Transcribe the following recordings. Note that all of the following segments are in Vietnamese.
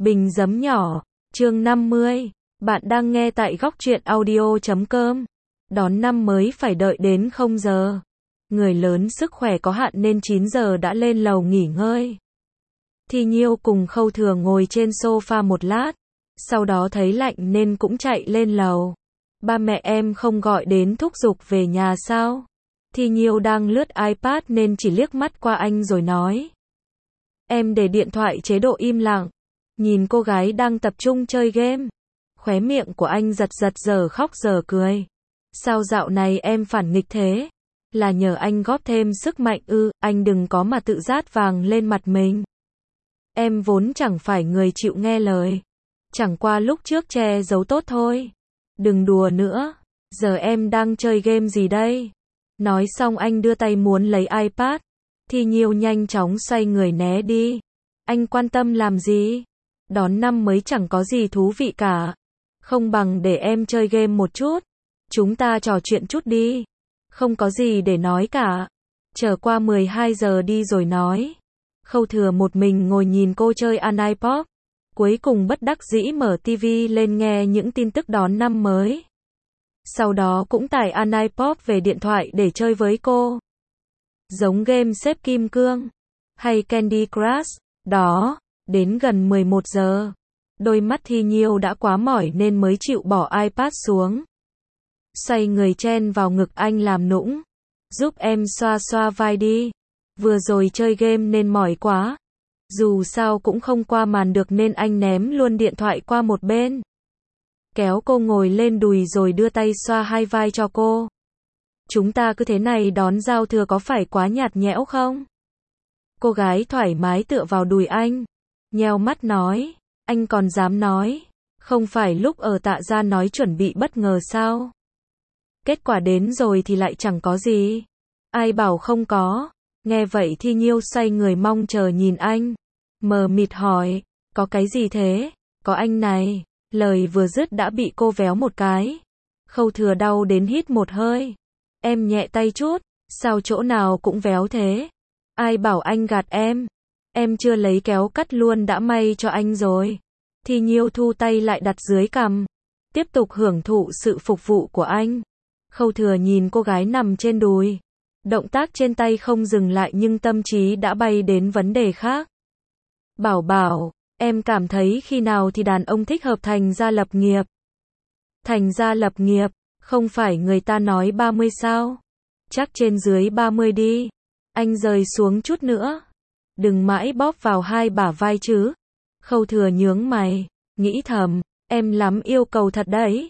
Bình giấm nhỏ, chương 50. Bạn đang nghe tại góc truyện audio.com. Đón năm mới phải đợi đến 0 giờ. Người lớn sức khỏe có hạn nên 9 giờ đã lên lầu nghỉ ngơi. Thi Nhiêu cùng Khâu Thừa ngồi trên sofa một lát. Sau đó thấy lạnh nên cũng chạy lên lầu. Ba mẹ em không gọi đến thúc giục về nhà sao? Thi Nhiêu đang lướt iPad nên chỉ liếc mắt qua anh rồi nói. Em để điện thoại chế độ im lặng. Nhìn cô gái đang tập trung chơi game. Khóe miệng của anh giật giật giờ khóc giờ cười. Sao dạo này em phản nghịch thế? Là nhờ anh góp thêm sức mạnh ư? Anh đừng có mà tự dát vàng lên mặt mình. Em vốn chẳng phải người chịu nghe lời. Chẳng qua lúc trước che giấu tốt thôi. Đừng đùa nữa. Giờ em đang chơi game gì đây? Nói xong anh đưa tay muốn lấy iPad. Thi Nhiêu nhanh chóng xoay người né đi. Anh quan tâm làm gì? Đón năm mới chẳng có gì thú vị cả. Không bằng để em chơi game một chút. Chúng ta trò chuyện chút đi. Không có gì để nói cả. Chờ qua 12 giờ đi rồi nói. Khâu Thừa một mình ngồi nhìn cô chơi iPod. Cuối cùng bất đắc dĩ mở TV lên nghe những tin tức đón năm mới. Sau đó cũng tải iPod về điện thoại để chơi với cô. Giống game xếp kim cương. Hay Candy Crush. Đó. Đến gần 11 giờ. Đôi mắt Thi Nhiêu đã quá mỏi nên mới chịu bỏ iPad xuống. Xoay người chen vào ngực anh làm nũng. Giúp em xoa xoa vai đi. Vừa rồi chơi game nên mỏi quá. Dù sao cũng không qua màn được nên anh ném luôn điện thoại qua một bên. Kéo cô ngồi lên đùi rồi đưa tay xoa hai vai cho cô. Chúng ta cứ thế này đón giao thừa có phải quá nhạt nhẽo không? Cô gái thoải mái tựa vào đùi anh. Nheo mắt nói. Anh còn dám nói. Không phải lúc ở Tạ Gia nói chuẩn bị bất ngờ sao? Kết quả đến rồi thì lại chẳng có gì. Ai bảo không có. Nghe vậy Thi Nhiêu xoay người mong chờ nhìn anh. Mờ mịt hỏi. Có cái gì thế? Có anh này. Lời vừa dứt đã bị cô véo một cái. Khâu Thừa đau đến hít một hơi. Em nhẹ tay chút. Sao chỗ nào cũng véo thế? Ai bảo anh gạt em? Em chưa lấy kéo cắt luôn đã may cho anh rồi. Thi Nhiêu thu tay lại đặt dưới cằm. Tiếp tục hưởng thụ sự phục vụ của anh. Khâu Thừa nhìn cô gái nằm trên đùi. Động tác trên tay không dừng lại nhưng tâm trí đã bay đến vấn đề khác. Bảo bảo, em cảm thấy khi nào thì đàn ông thích hợp thành gia lập nghiệp? Thành gia lập nghiệp, không phải người ta nói 30 sao? Chắc trên dưới 30 đi. Anh rời xuống chút nữa. Đừng mãi bóp vào hai bả vai chứ. Khâu Thừa nhướng mày, nghĩ thầm, em lắm yêu cầu thật đấy.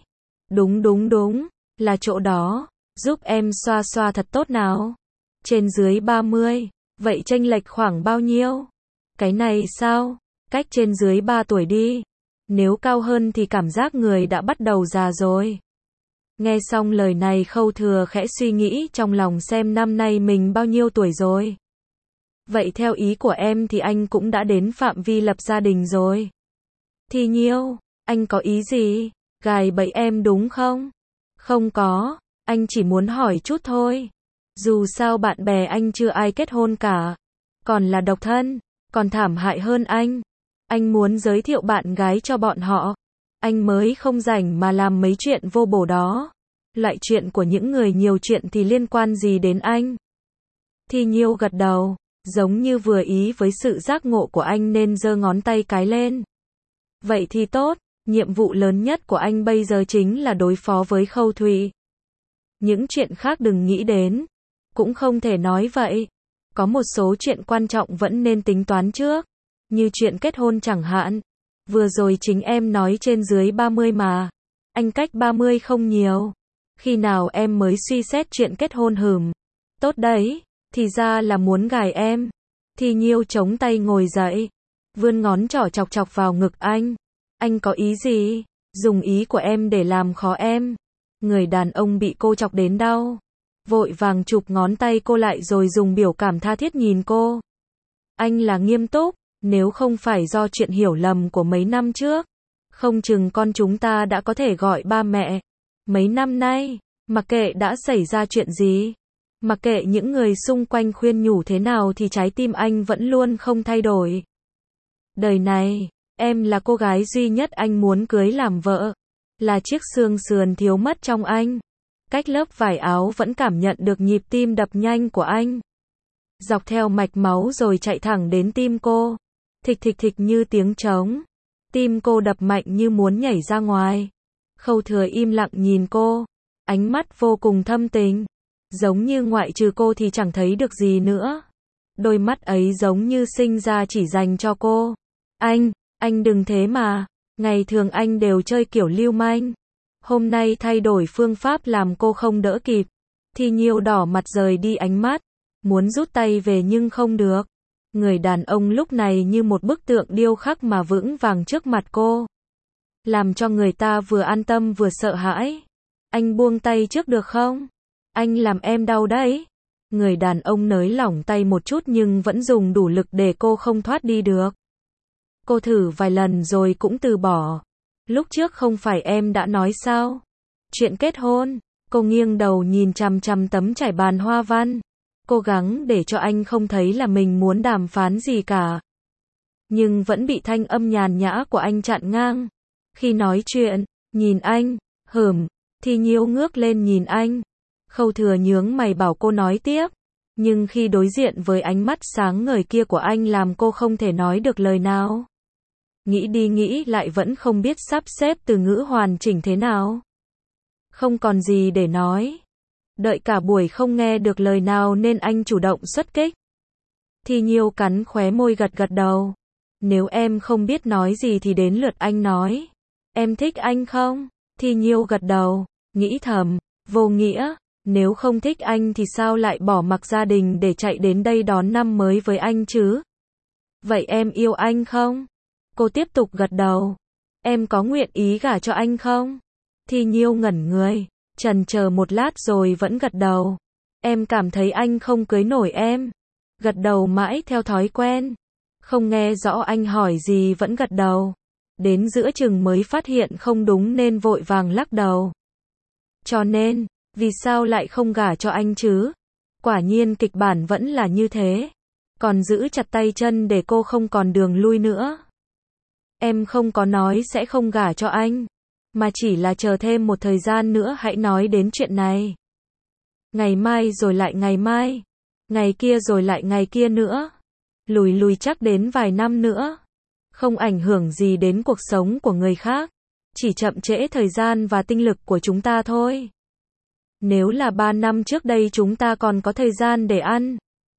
Đúng, là chỗ đó, giúp em xoa xoa thật tốt nào. Trên dưới 30, vậy chênh lệch khoảng bao nhiêu? Cái này sao? Cách trên dưới 3 tuổi đi. Nếu cao hơn thì cảm giác người đã bắt đầu già rồi. Nghe xong lời này Khâu Thừa khẽ suy nghĩ trong lòng xem năm nay mình bao nhiêu tuổi rồi. Vậy theo ý của em thì anh cũng đã đến phạm vi lập gia đình rồi. Thi Nhiêu, anh có ý gì? Gài bẫy em đúng không? Không có, anh chỉ muốn hỏi chút thôi. Dù sao bạn bè anh chưa ai kết hôn cả. Còn là độc thân, còn thảm hại hơn anh. Anh muốn giới thiệu bạn gái cho bọn họ. Anh mới không rảnh mà làm mấy chuyện vô bổ đó. Loại chuyện của những người nhiều chuyện thì liên quan gì đến anh? Thi Nhiêu gật đầu. Giống như vừa ý với sự giác ngộ của anh nên giơ ngón tay cái lên. Vậy thì tốt, nhiệm vụ lớn nhất của anh bây giờ chính là đối phó với Khâu Thụy. Những chuyện khác đừng nghĩ đến. Cũng không thể nói vậy. Có một số chuyện quan trọng vẫn nên tính toán trước. Như chuyện kết hôn chẳng hạn. Vừa rồi chính em nói trên dưới 30 mà. Anh cách 30 không nhiều. Khi nào em mới suy xét chuyện kết hôn hửm? Tốt đấy. Thì ra là muốn gài em. Thi Nhiêu chống tay ngồi dậy. Vươn ngón trỏ chọc chọc vào ngực anh. Anh có ý gì? Dùng ý của em để làm khó em. Người đàn ông bị cô chọc đến đau. Vội vàng chụp ngón tay cô lại rồi dùng biểu cảm tha thiết nhìn cô. Anh là nghiêm túc. Nếu không phải do chuyện hiểu lầm của mấy năm trước. Không chừng con chúng ta đã có thể gọi ba mẹ. Mấy năm nay, mặc kệ đã xảy ra chuyện gì. Mặc kệ những người xung quanh khuyên nhủ thế nào thì trái tim anh vẫn luôn không thay đổi. Đời này, em là cô gái duy nhất anh muốn cưới làm vợ. Là chiếc xương sườn thiếu mất trong anh. Cách lớp vải áo vẫn cảm nhận được nhịp tim đập nhanh của anh. Dọc theo mạch máu rồi chạy thẳng đến tim cô. Thịch thịch thịch như tiếng trống. Tim cô đập mạnh như muốn nhảy ra ngoài. Khâu Thừa im lặng nhìn cô. Ánh mắt vô cùng thâm tình. Giống như ngoại trừ cô thì chẳng thấy được gì nữa. Đôi mắt ấy giống như sinh ra chỉ dành cho cô. Anh đừng thế mà. Ngày thường anh đều chơi kiểu lưu manh. Hôm nay thay đổi phương pháp làm cô không đỡ kịp. Thi Nhiêu đỏ mặt rời đi ánh mắt. Muốn rút tay về nhưng không được. Người đàn ông lúc này như một bức tượng điêu khắc mà vững vàng trước mặt cô. Làm cho người ta vừa an tâm vừa sợ hãi. Anh buông tay trước được không? Anh làm em đau đấy. Người đàn ông nới lỏng tay một chút nhưng vẫn dùng đủ lực để cô không thoát đi được. Cô thử vài lần rồi cũng từ bỏ. Lúc trước không phải em đã nói sao? Chuyện kết hôn. Cô nghiêng đầu nhìn chằm chằm tấm trải bàn hoa văn. Cố gắng để cho anh không thấy là mình muốn đàm phán gì cả. Nhưng vẫn bị thanh âm nhàn nhã của anh chặn ngang. Khi nói chuyện, nhìn anh, Thi Nhiêu ngước lên nhìn anh. Khâu Thừa nhướng mày bảo cô nói tiếp. Nhưng khi đối diện với ánh mắt sáng ngời kia của anh làm cô không thể nói được lời nào. Nghĩ đi nghĩ lại vẫn không biết sắp xếp từ ngữ hoàn chỉnh thế nào. Không còn gì để nói. Đợi cả buổi không nghe được lời nào nên anh chủ động xuất kích. Thi Nhiêu cắn khóe môi gật gật đầu. Nếu em không biết nói gì thì đến lượt anh nói. Em thích anh không? Thi Nhiêu gật đầu, nghĩ thầm, vô nghĩa. Nếu không thích anh thì sao lại bỏ mặc gia đình để chạy đến đây đón năm mới với anh chứ? Vậy em yêu anh không? Cô tiếp tục gật đầu. Em có nguyện ý gả cho anh không? Thi Nhiêu ngẩn người, chần chờ một lát rồi vẫn gật đầu. Em cảm thấy anh không cưới nổi em. Gật đầu mãi theo thói quen. Không nghe rõ anh hỏi gì vẫn gật đầu. Đến giữa chừng mới phát hiện không đúng nên vội vàng lắc đầu. Cho nên, vì sao lại không gả cho anh chứ? Quả nhiên kịch bản vẫn là như thế. Còn giữ chặt tay chân để cô không còn đường lui nữa. Em không có nói sẽ không gả cho anh. Mà chỉ là chờ thêm một thời gian nữa hãy nói đến chuyện này. Ngày mai rồi lại ngày mai. Ngày kia rồi lại ngày kia nữa. Lùi chắc đến vài năm nữa. Không ảnh hưởng gì đến cuộc sống của người khác. Chỉ chậm trễ thời gian và tinh lực của chúng ta thôi. Nếu là 3 năm trước đây chúng ta còn có thời gian để ăn,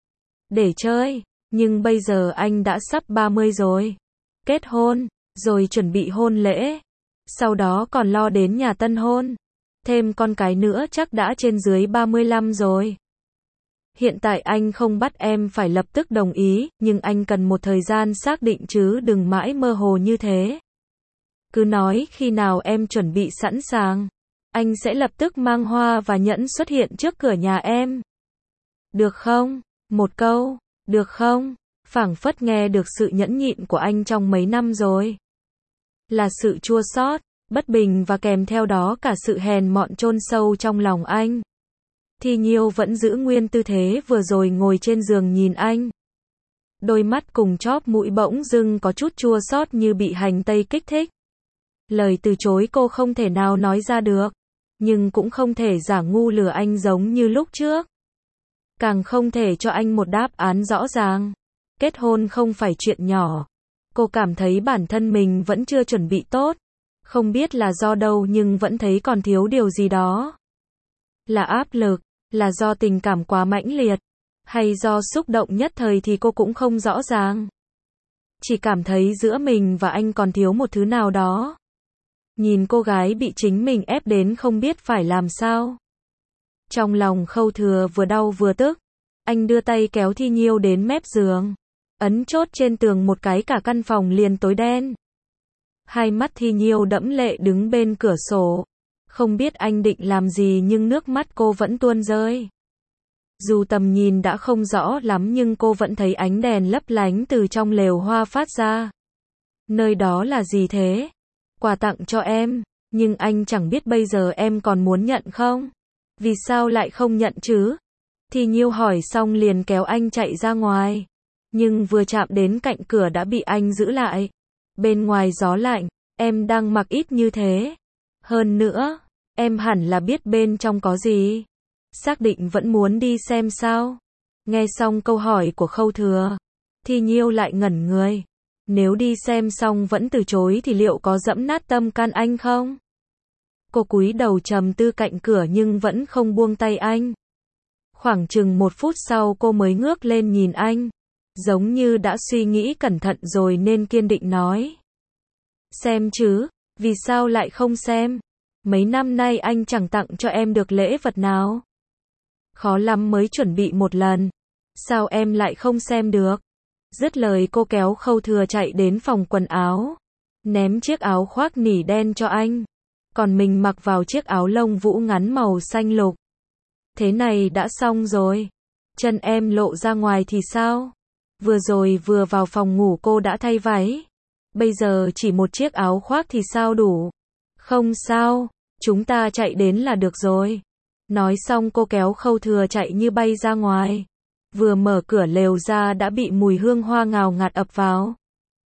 để chơi. Nhưng bây giờ anh đã sắp 30 rồi. Kết hôn, rồi chuẩn bị hôn lễ. Sau đó còn lo đến nhà tân hôn. Thêm con cái nữa chắc đã trên dưới 35 rồi. Hiện tại anh không bắt em phải lập tức đồng ý, nhưng anh cần một thời gian xác định chứ đừng mãi mơ hồ như thế. Cứ nói khi nào em chuẩn bị sẵn sàng, anh sẽ lập tức mang hoa và nhẫn xuất hiện trước cửa nhà em. Được không? Một câu, được không? Phảng phất nghe được sự nhẫn nhịn của anh trong mấy năm rồi. Là sự chua xót, bất bình và kèm theo đó cả sự hèn mọn chôn sâu trong lòng anh. Thi Nhiêu vẫn giữ nguyên tư thế vừa rồi ngồi trên giường nhìn anh. Đôi mắt cùng chóp mũi bỗng dưng có chút chua xót như bị hành tây kích thích. Lời từ chối cô không thể nào nói ra được. Nhưng cũng không thể giả ngu lừa anh giống như lúc trước. Càng không thể cho anh một đáp án rõ ràng. Kết hôn không phải chuyện nhỏ. Cô cảm thấy bản thân mình vẫn chưa chuẩn bị tốt. Không biết là do đâu nhưng vẫn thấy còn thiếu điều gì đó. Là áp lực, là do tình cảm quá mãnh liệt, hay do xúc động nhất thời thì cô cũng không rõ ràng. Chỉ cảm thấy giữa mình và anh còn thiếu một thứ nào đó. Nhìn cô gái bị chính mình ép đến không biết phải làm sao. Trong lòng Khâu Thừa vừa đau vừa tức. Anh đưa tay kéo Thi Nhiêu đến mép giường. Ấn chốt trên tường một cái cả căn phòng liền tối đen. Hai mắt Thi Nhiêu đẫm lệ đứng bên cửa sổ. Không biết anh định làm gì nhưng nước mắt cô vẫn tuôn rơi. Dù tầm nhìn đã không rõ lắm nhưng cô vẫn thấy ánh đèn lấp lánh từ trong lều hoa phát ra. Nơi đó là gì thế? Quà tặng cho em, nhưng anh chẳng biết bây giờ em còn muốn nhận không? Vì sao lại không nhận chứ? Thi Nhiêu hỏi xong liền kéo anh chạy ra ngoài. Nhưng vừa chạm đến cạnh cửa đã bị anh giữ lại. Bên ngoài gió lạnh, em đang mặc ít như thế. Hơn nữa, em hẳn là biết bên trong có gì. Xác định vẫn muốn đi xem sao? Nghe xong câu hỏi của Khâu Thừa, Thi Nhiêu lại ngẩn người. Nếu đi xem xong vẫn từ chối thì liệu có dẫm nát tâm can anh không? Cô cúi đầu trầm tư cạnh cửa nhưng vẫn không buông tay anh. Khoảng chừng 1 phút sau cô mới ngước lên nhìn anh, giống như đã suy nghĩ cẩn thận rồi nên kiên định nói. Xem chứ, vì sao lại không xem? Mấy năm nay anh chẳng tặng cho em được lễ vật nào. Khó lắm mới chuẩn bị một lần. Sao em lại không xem được? Dứt lời cô kéo Khâu Thừa chạy đến phòng quần áo, ném chiếc áo khoác nỉ đen cho anh. Còn mình mặc vào chiếc áo lông vũ ngắn màu xanh lục. Thế này đã xong rồi. Chân em lộ ra ngoài thì sao? Vừa rồi vừa vào phòng ngủ cô đã thay váy. Bây giờ chỉ một chiếc áo khoác thì sao đủ? Không sao, chúng ta chạy đến là được rồi. Nói xong cô kéo Khâu Thừa chạy như bay ra ngoài. Vừa mở cửa lều ra đã bị mùi hương hoa ngào ngạt ập vào.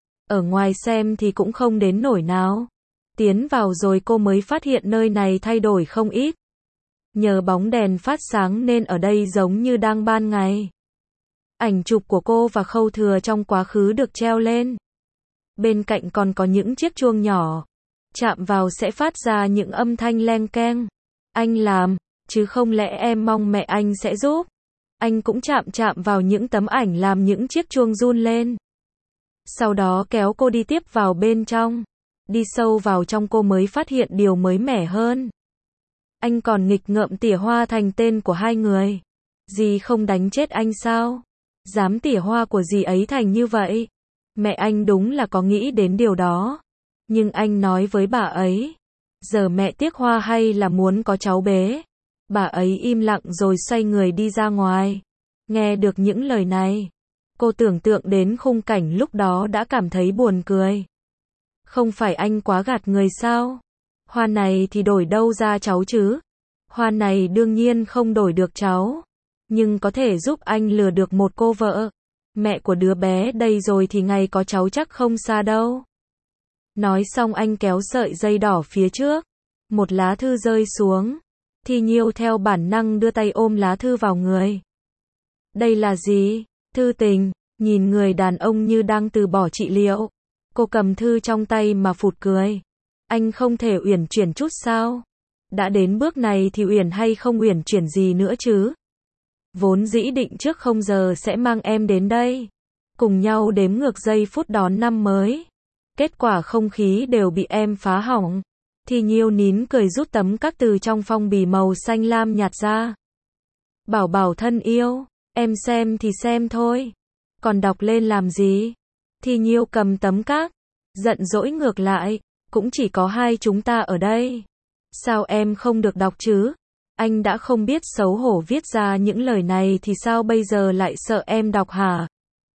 Ở ngoài xem thì cũng không đến nổi nào. Tiến vào rồi cô mới phát hiện nơi này thay đổi không ít. Nhờ bóng đèn phát sáng nên ở đây giống như đang ban ngày. Ảnh chụp của cô và Khâu Thừa trong quá khứ được treo lên. Bên cạnh còn có những chiếc chuông nhỏ. Chạm vào sẽ phát ra những âm thanh leng keng. Anh làm, chứ không lẽ em mong mẹ anh sẽ giúp. Anh cũng chạm vào những tấm ảnh làm những chiếc chuông run lên. Sau đó kéo cô đi tiếp vào bên trong. Đi sâu vào trong cô mới phát hiện điều mới mẻ hơn. Anh còn nghịch ngợm tỉa hoa thành tên của hai người. Dì không đánh chết anh sao? Dám tỉa hoa của dì ấy thành như vậy. Mẹ anh đúng là có nghĩ đến điều đó. Nhưng anh nói với bà ấy. Giờ mẹ tiếc hoa hay là muốn có cháu bé? Bà ấy im lặng rồi xoay người đi ra ngoài. Nghe được những lời này, cô tưởng tượng đến khung cảnh lúc đó đã cảm thấy buồn cười. Không phải anh quá gạt người sao? Hoa này thì đổi đâu ra cháu chứ? Hoa này đương nhiên không đổi được cháu. Nhưng có thể giúp anh lừa được một cô vợ. Mẹ của đứa bé đây rồi thì ngày có cháu chắc không xa đâu. Nói xong anh kéo sợi dây đỏ phía trước. Một lá thư rơi xuống. Thi Nhiêu theo bản năng đưa tay ôm lá thư vào người. Đây là gì? Thư tình. Nhìn người đàn ông như đang từ bỏ trị liệu. Cô cầm thư trong tay mà phụt cười. Anh không thể uyển chuyển chút sao? Đã đến bước này thì uyển hay không uyển chuyển gì nữa chứ? Vốn dĩ định trước 0 giờ sẽ mang em đến đây. Cùng nhau đếm ngược giây phút đón năm mới. Kết quả không khí đều bị em phá hỏng. Thi Nhiêu nín cười rút tấm các từ trong phong bì màu xanh lam nhạt ra. Bảo bảo thân yêu, em xem thì xem thôi. Còn đọc lên làm gì? Thi Nhiêu cầm tấm các, giận dỗi ngược lại. Cũng chỉ có hai chúng ta ở đây. Sao em không được đọc chứ? Anh đã không biết xấu hổ viết ra những lời này thì sao bây giờ lại sợ em đọc hả?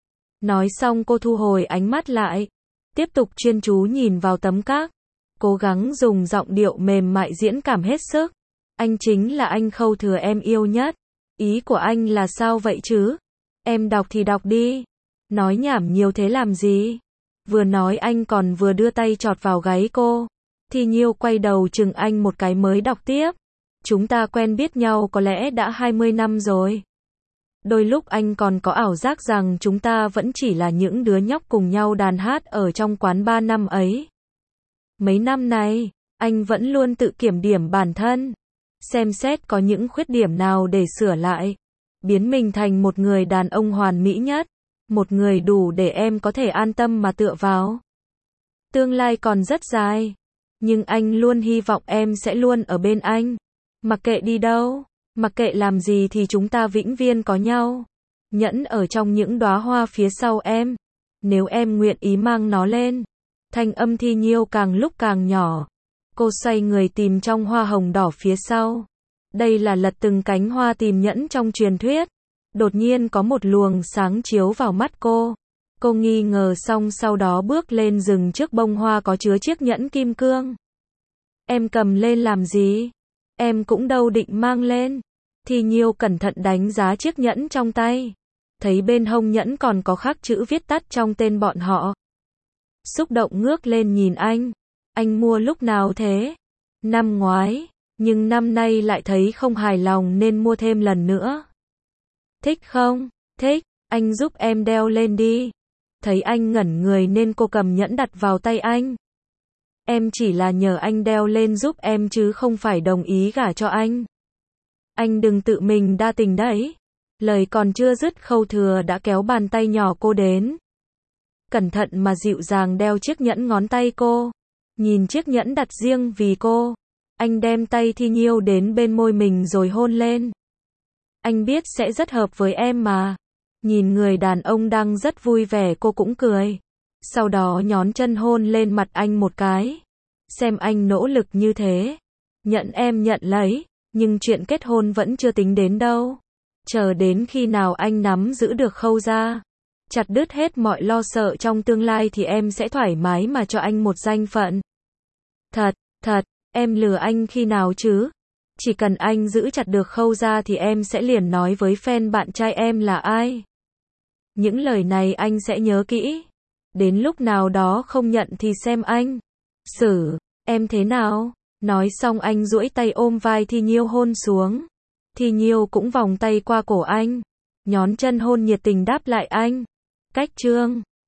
Nói xong cô thu hồi ánh mắt lại. Tiếp tục chuyên chú nhìn vào tấm các. Cố gắng dùng giọng điệu mềm mại diễn cảm hết sức. Anh chính là anh Khâu Thừa em yêu nhất. Ý của anh là sao vậy chứ? Em đọc thì đọc đi. Nói nhảm nhiều thế làm gì? Vừa nói anh còn vừa đưa tay chọt vào gáy cô. Thi Nhiêu quay đầu chừng anh một cái mới đọc tiếp. Chúng ta quen biết nhau có lẽ đã 20 năm rồi. Đôi lúc anh còn có ảo giác rằng chúng ta vẫn chỉ là những đứa nhóc cùng nhau đàn hát ở trong quán bar năm ấy. Mấy năm này, anh vẫn luôn tự kiểm điểm bản thân. Xem xét có những khuyết điểm nào để sửa lại. Biến mình thành một người đàn ông hoàn mỹ nhất. Một người đủ để em có thể an tâm mà tựa vào. Tương lai còn rất dài. Nhưng anh luôn hy vọng em sẽ luôn ở bên anh. Mặc kệ đi đâu, mặc kệ làm gì thì chúng ta vĩnh viễn có nhau. Nhẫn ở trong những đóa hoa phía sau em. Nếu em nguyện ý mang nó lên. Thanh âm Thi Nhiêu càng lúc càng nhỏ. Cô xoay người tìm trong hoa hồng đỏ phía sau. Đây là lật từng cánh hoa tìm nhẫn trong truyền thuyết. Đột nhiên có một luồng sáng chiếu vào mắt cô. Cô nghi ngờ xong sau đó bước lên dừng trước bông hoa có chứa chiếc nhẫn kim cương. Em cầm lên làm gì? Em cũng đâu định mang lên. Thi Nhiêu cẩn thận đánh giá chiếc nhẫn trong tay. Thấy bên hông nhẫn còn có khắc chữ viết tắt trong tên bọn họ. xúc động ngước lên nhìn anh. Anh mua lúc nào thế? Năm ngoái, nhưng năm nay lại thấy không hài lòng nên mua thêm lần nữa. Thích không? Thích, anh giúp em đeo lên đi. Thấy anh ngẩn người nên cô cầm nhẫn đặt vào tay anh. Em chỉ là nhờ anh đeo lên giúp em chứ không phải đồng ý gả cho anh. Anh đừng tự mình đa tình đấy. Lời còn chưa dứt Khâu Thừa đã kéo bàn tay nhỏ cô đến. Cẩn thận mà dịu dàng đeo chiếc nhẫn ngón tay cô. Nhìn chiếc nhẫn đặt riêng vì cô. Anh đem tay Thi Nhiêu đến bên môi mình rồi hôn lên. Anh biết sẽ rất hợp với em mà. Nhìn người đàn ông đang rất vui vẻ cô cũng cười. Sau đó nhón chân hôn lên mặt anh một cái. Xem anh nỗ lực như thế. Nhận em nhận lấy, nhưng chuyện kết hôn vẫn chưa tính đến đâu. Chờ đến khi nào anh nắm giữ được Khâu gia, chặt đứt hết mọi lo sợ trong tương lai thì em sẽ thoải mái mà cho anh một danh phận. Thật, em lừa anh khi nào chứ? Chỉ cần anh giữ chặt được Khâu gia thì em sẽ liền nói với fan bạn trai em là ai. Những lời này anh sẽ nhớ kỹ. Đến lúc nào đó không nhận thì xem anh xử em thế nào. Nói xong anh duỗi tay ôm vai Thi Nhiêu hôn xuống. Thi Nhiêu cũng vòng tay qua cổ anh, nhón chân hôn nhiệt tình đáp lại anh. Cách chương